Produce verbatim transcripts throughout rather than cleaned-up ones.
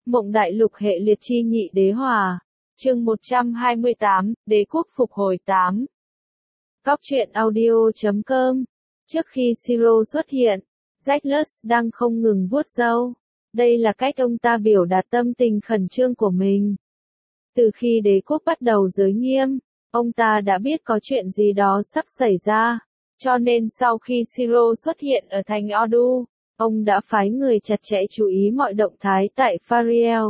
Mộng Đại Lục hệ liệt chi nhị đế hòa. Chương một trăm hai mươi tám, Đế quốc phục hồi tám. Cóc truyện audio chấm com. Trước khi Siro xuất hiện, Zackless đang không ngừng vuốt râu. Đây là cách ông ta biểu đạt tâm tình khẩn trương của mình. Từ khi đế quốc bắt đầu giới nghiêm, ông ta đã biết có chuyện gì đó sắp xảy ra. Cho nên sau khi Siro xuất hiện ở thành Ordu, ông đã phái người chặt chẽ chú ý mọi động thái tại Fariel.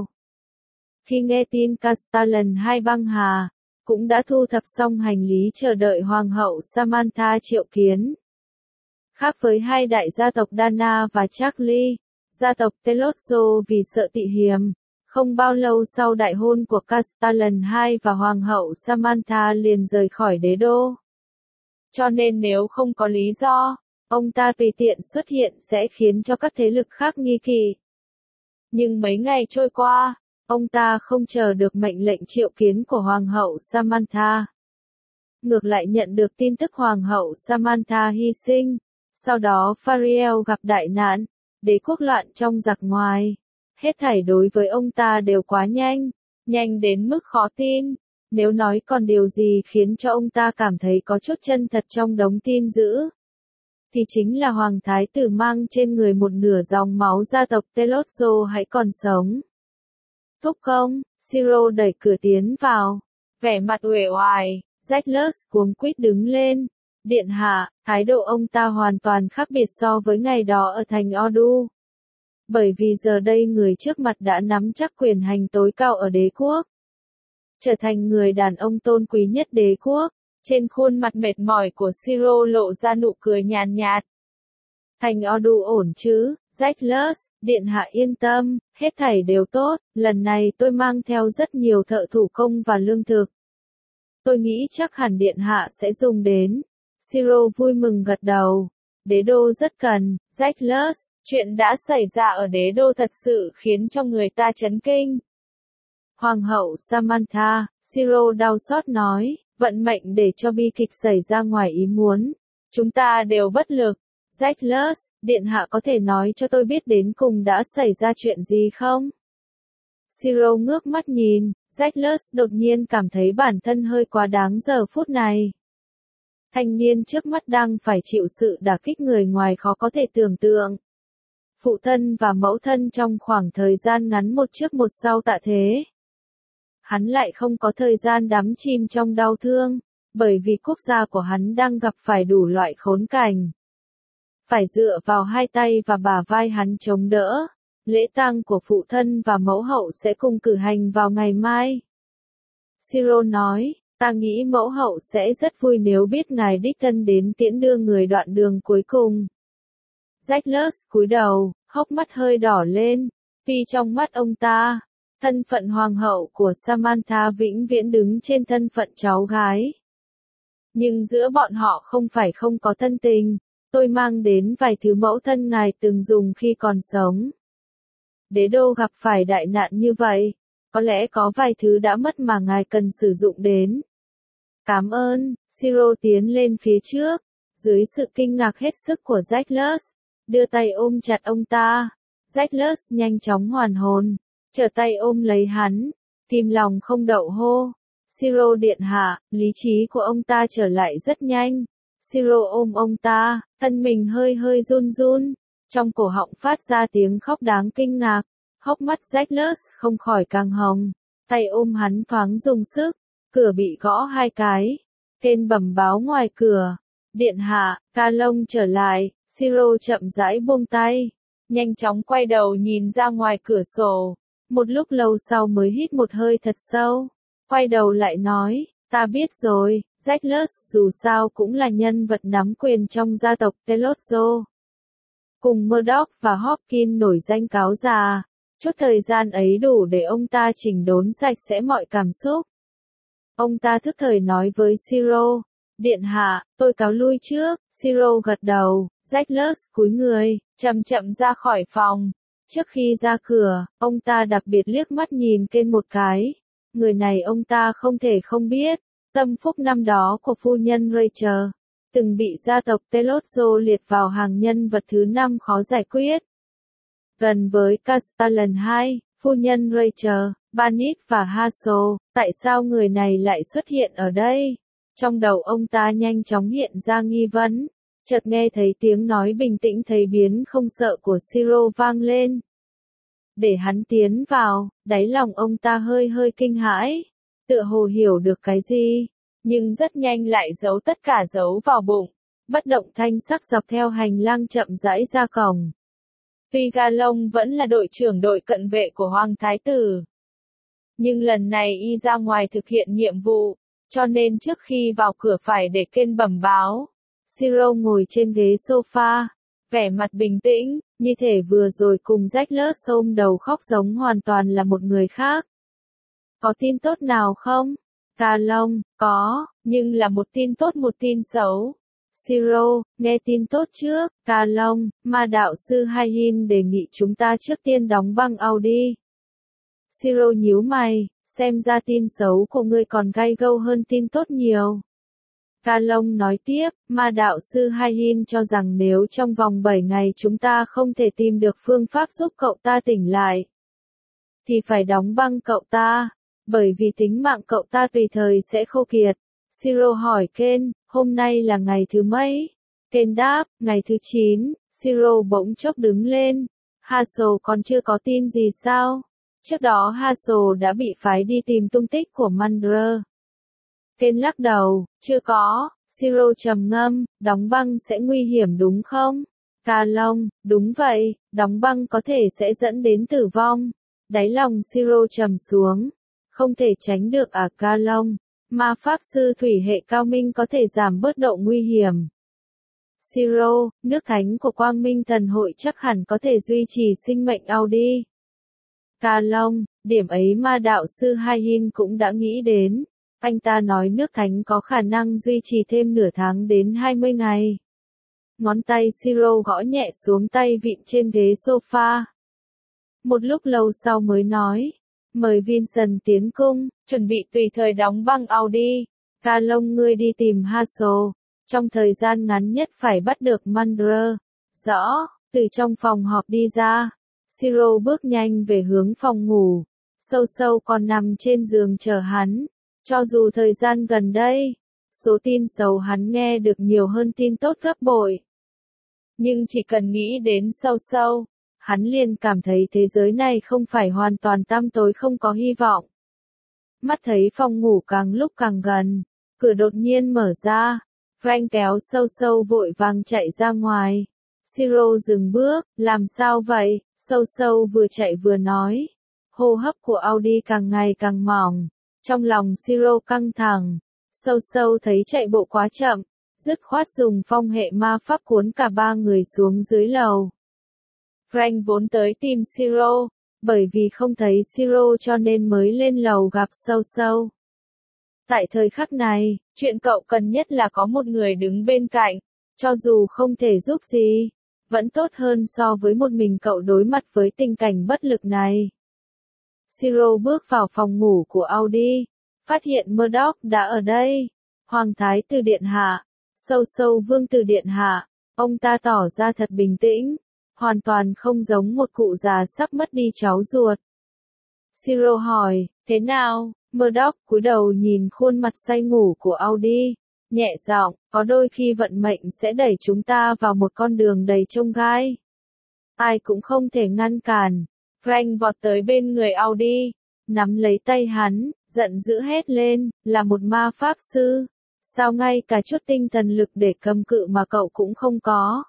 Khi nghe tin Castellan hai băng hà, cũng đã thu thập xong hành lý chờ đợi Hoàng hậu Samantha triệu kiến. Khác với hai đại gia tộc Dana và Charlie, gia tộc Telotso vì sợ tị hiềm, không bao lâu sau đại hôn của Castellan hai và Hoàng hậu Samantha liền rời khỏi đế đô. Cho nên nếu không có lý do, ông ta tùy tiện xuất hiện sẽ khiến cho các thế lực khác nghi kỵ. Nhưng mấy ngày trôi qua, ông ta không chờ được mệnh lệnh triệu kiến của Hoàng hậu Samantha. Ngược lại nhận được tin tức Hoàng hậu Samantha hy sinh, sau đó Fariel gặp đại nạn, đế quốc loạn trong giặc ngoài. Hết thảy đối với ông ta đều quá nhanh, nhanh đến mức khó tin. Nếu nói còn điều gì khiến cho ông ta cảm thấy có chút chân thật trong đống tin dữ, thì chính là Hoàng thái tử mang trên người một nửa dòng máu gia tộc Telotso hãy còn sống. Thúc công, Siro đẩy cửa tiến vào, vẻ mặt uể oải. Zackless cuống quýt đứng lên. Điện hạ, thái độ ông ta hoàn toàn khác biệt so với ngày đó ở thành Ordu. Bởi vì giờ đây người trước mặt đã nắm chắc quyền hành tối cao ở đế quốc. Trở thành người đàn ông tôn quý nhất đế quốc, trên khuôn mặt mệt mỏi của Siro lộ ra nụ cười nhàn nhạt. Thành Ordu ổn chứ, Zackless, điện hạ yên tâm, hết thảy đều tốt, lần này tôi mang theo rất nhiều thợ thủ công và lương thực. Tôi nghĩ chắc hẳn điện hạ sẽ dùng đến. Siro vui mừng gật đầu. Đế đô rất cần, Zackless, chuyện đã xảy ra ở đế đô thật sự khiến cho người ta chấn kinh. Hoàng hậu Samantha, Siro đau xót nói, vận mệnh để cho bi kịch xảy ra ngoài ý muốn. Chúng ta đều bất lực. Zackless, điện hạ có thể nói cho tôi biết đến cùng đã xảy ra chuyện gì không? Siro ngước mắt nhìn, Zackless đột nhiên cảm thấy bản thân hơi quá đáng giờ phút này. Thanh niên trước mắt đang phải chịu sự đả kích người ngoài khó có thể tưởng tượng. Phụ thân và mẫu thân trong khoảng thời gian ngắn một trước một sau tạ thế. Hắn lại không có thời gian đắm chìm trong đau thương, bởi vì quốc gia của hắn đang gặp phải đủ loại khốn cảnh. Phải dựa vào hai tay và bả vai hắn chống đỡ. Lễ tang của phụ thân và mẫu hậu sẽ cùng cử hành vào ngày mai. Siro nói, ta nghĩ mẫu hậu sẽ rất vui nếu biết ngài đích thân đến tiễn đưa người đoạn đường cuối cùng. Zackless cúi đầu, hốc mắt hơi đỏ lên, vì trong mắt ông ta, thân phận hoàng hậu của Samantha vĩnh viễn đứng trên thân phận cháu gái. Nhưng giữa bọn họ không phải không có thân tình, tôi mang đến vài thứ mẫu thân ngài từng dùng khi còn sống. Đế đô gặp phải đại nạn như vậy, có lẽ có vài thứ đã mất mà ngài cần sử dụng đến. Cảm ơn, Siro tiến lên phía trước, dưới sự kinh ngạc hết sức của Zackless, đưa tay ôm chặt ông ta. Zackless nhanh chóng hoàn hồn, trở tay ôm lấy hắn, tim lòng không đậu hô. Siro điện hạ, lý trí của ông ta trở lại rất nhanh. Siro ôm ông ta, thân mình hơi hơi run run, trong cổ họng phát ra tiếng khóc đáng kinh ngạc. Hốc mắt Zackless không khỏi càng hồng, tay ôm hắn thoáng dùng sức, cửa bị gõ hai cái. Tên bẩm báo ngoài cửa, điện hạ, Ca Lông trở lại. Siro chậm rãi buông tay, nhanh chóng quay đầu nhìn ra ngoài cửa sổ, một lúc lâu sau mới hít một hơi thật sâu, quay đầu lại nói, ta biết rồi. Zackless dù sao cũng là nhân vật nắm quyền trong gia tộc Telotso. Cùng Murdoch và Hopkins nổi danh cáo già, chút thời gian ấy đủ để ông ta chỉnh đốn sạch sẽ mọi cảm xúc. Ông ta thức thời nói với Siro, điện hạ, tôi cáo lui trước. Siro gật đầu, Zackless cúi người, chậm chậm ra khỏi phòng. Trước khi ra cửa, ông ta đặc biệt liếc mắt nhìn Ken một cái. Người này ông ta không thể không biết, tâm phúc năm đó của phu nhân Rachel, từng bị gia tộc Telotso liệt vào hàng nhân vật thứ năm khó giải quyết. Gần với Castellan hai, Phu nhân Rachel, Barnett và Hazel, tại sao người này lại xuất hiện ở đây? Trong đầu ông ta nhanh chóng hiện ra nghi vấn. Chợt nghe thấy tiếng nói bình tĩnh thấy biến không sợ của Siro vang lên. Để hắn tiến vào, đáy lòng ông ta hơi hơi kinh hãi, tựa hồ hiểu được cái gì, nhưng rất nhanh lại giấu tất cả giấu vào bụng, bất động thanh sắc dọc theo hành lang chậm rãi ra cổng. Tuy Galong vẫn là đội trưởng đội cận vệ của Hoàng Thái Tử, nhưng lần này y ra ngoài thực hiện nhiệm vụ, cho nên trước khi vào cửa phải để Ken bẩm báo. Siro ngồi trên ghế sofa, vẻ mặt bình tĩnh, như thể vừa rồi cùng Jack ôm đầu khóc giống hoàn toàn là một người khác. Có tin tốt nào không? Galong, có, nhưng là một tin tốt một tin xấu. Siro, nghe tin tốt trước. Galong, ma đạo sư Haihin đề nghị chúng ta trước tiên đóng băng Audi. Siro nhíu mày, xem ra tin xấu của ngươi còn gay gâu hơn tin tốt nhiều. Galong nói tiếp, ma đạo sư Haihin cho rằng nếu trong vòng bảy ngày chúng ta không thể tìm được phương pháp giúp cậu ta tỉnh lại, thì phải đóng băng cậu ta, bởi vì tính mạng cậu ta tùy thời sẽ khô kiệt. Siro hỏi Ken, hôm nay là ngày thứ mấy? Ken đáp, ngày thứ chín. Siro bỗng chốc đứng lên. Hazel còn chưa có tin gì sao? Trước đó Hazel đã bị phái đi tìm tung tích của Mandra. Ken lắc đầu, chưa có. Siro trầm ngâm, đóng băng sẽ nguy hiểm đúng không? Galong, đúng vậy, đóng băng có thể sẽ dẫn đến tử vong. Đáy lòng Siro trầm xuống. Không thể tránh được à Galong, ma pháp sư thủy hệ cao minh có thể giảm bớt độ nguy hiểm. Siro, nước thánh của Quang Minh Thần Hội chắc hẳn có thể duy trì sinh mệnh Audi. Galong, điểm ấy ma đạo sư Haihin cũng đã nghĩ đến. Anh ta nói nước thánh có khả năng duy trì thêm nửa tháng đến hai mươi ngày. Ngón tay Siro gõ nhẹ xuống tay vịn trên ghế sofa. Một lúc lâu sau mới nói, mời Vincent tiến cung, chuẩn bị tùy thời đóng băng Audi. Galong ngươi đi tìm Hazel, trong thời gian ngắn nhất phải bắt được Mandra. Rõ, từ trong phòng họp đi ra. Siro bước nhanh về hướng phòng ngủ. Sâu sâu còn nằm trên giường chờ hắn. Cho dù thời gian gần đây, số tin xấu hắn nghe được nhiều hơn tin tốt gấp bội. Nhưng chỉ cần nghĩ đến sâu sâu, hắn liền cảm thấy thế giới này không phải hoàn toàn tăm tối không có hy vọng. Mắt thấy phòng ngủ càng lúc càng gần, cửa đột nhiên mở ra, Frank kéo sâu sâu vội vàng chạy ra ngoài. Siro dừng bước, làm sao vậy? Sâu sâu vừa chạy vừa nói. Hô hấp của Audi càng ngày càng mỏng. Trong lòng Siro căng thẳng. Sâu sâu thấy chạy bộ quá chậm, dứt khoát dùng phong hệ ma pháp cuốn cả ba người xuống dưới lầu. Frank vốn tới tìm Siro, bởi vì không thấy Siro cho nên mới lên lầu gặp sâu sâu. Tại thời khắc này, chuyện cậu cần nhất là có một người đứng bên cạnh, cho dù không thể giúp gì, vẫn tốt hơn so với một mình cậu đối mặt với tình cảnh bất lực này. Siro bước vào phòng ngủ của Audi, phát hiện Murdoch đã ở đây. Hoàng thái tử điện hạ, sâu sâu vương tử điện hạ, ông ta tỏ ra thật bình tĩnh, hoàn toàn không giống một cụ già sắp mất đi cháu ruột. Siro hỏi, thế nào? Murdoch cúi đầu nhìn khuôn mặt say ngủ của Audi, nhẹ giọng, có đôi khi vận mệnh sẽ đẩy chúng ta vào một con đường đầy chông gai. Ai cũng không thể ngăn cản. Frank vọt tới bên người Audi, nắm lấy tay hắn, giận dữ hét lên, là một ma pháp sư. Sao ngay cả chút tinh thần lực để cầm cự mà cậu cũng không có?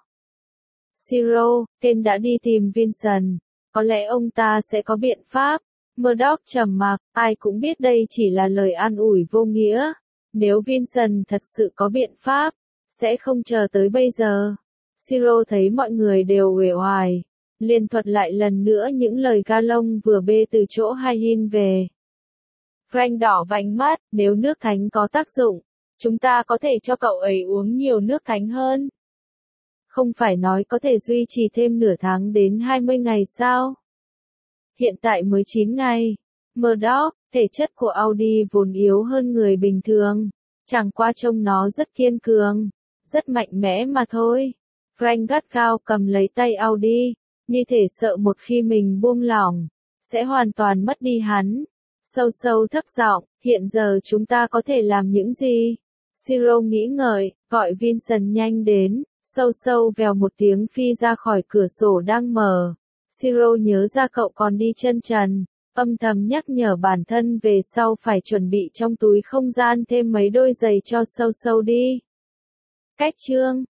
Siro, Ken đã đi tìm Vincent, có lẽ ông ta sẽ có biện pháp. Murdoch trầm mặc, ai cũng biết đây chỉ là lời an ủi vô nghĩa. Nếu Vincent thật sự có biện pháp, sẽ không chờ tới bây giờ. Siro thấy mọi người đều uể oải, liền thuật lại lần nữa những lời Galong vừa bê từ chỗ Haihin về. Frank đỏ vành mắt, nếu nước thánh có tác dụng, chúng ta có thể cho cậu ấy uống nhiều nước thánh hơn. Không phải nói có thể duy trì thêm nửa tháng đến hai mươi ngày sao? Hiện tại mới chín ngày. Murdoch, thể chất của Audi vốn yếu hơn người bình thường. Chẳng qua trông nó rất kiên cường, rất mạnh mẽ mà thôi. Frank gắt gao cầm lấy tay Audi, như thể sợ một khi mình buông lỏng, sẽ hoàn toàn mất đi hắn. Sâu sâu thấp giọng, hiện giờ chúng ta có thể làm những gì? Siro nghĩ ngợi, gọi Vincent nhanh đến. Sâu sâu vèo một tiếng phi ra khỏi cửa sổ đang mở. Siro nhớ ra cậu còn đi chân trần, âm thầm nhắc nhở bản thân về sau phải chuẩn bị trong túi không gian thêm mấy đôi giày cho sâu sâu đi. Cách chương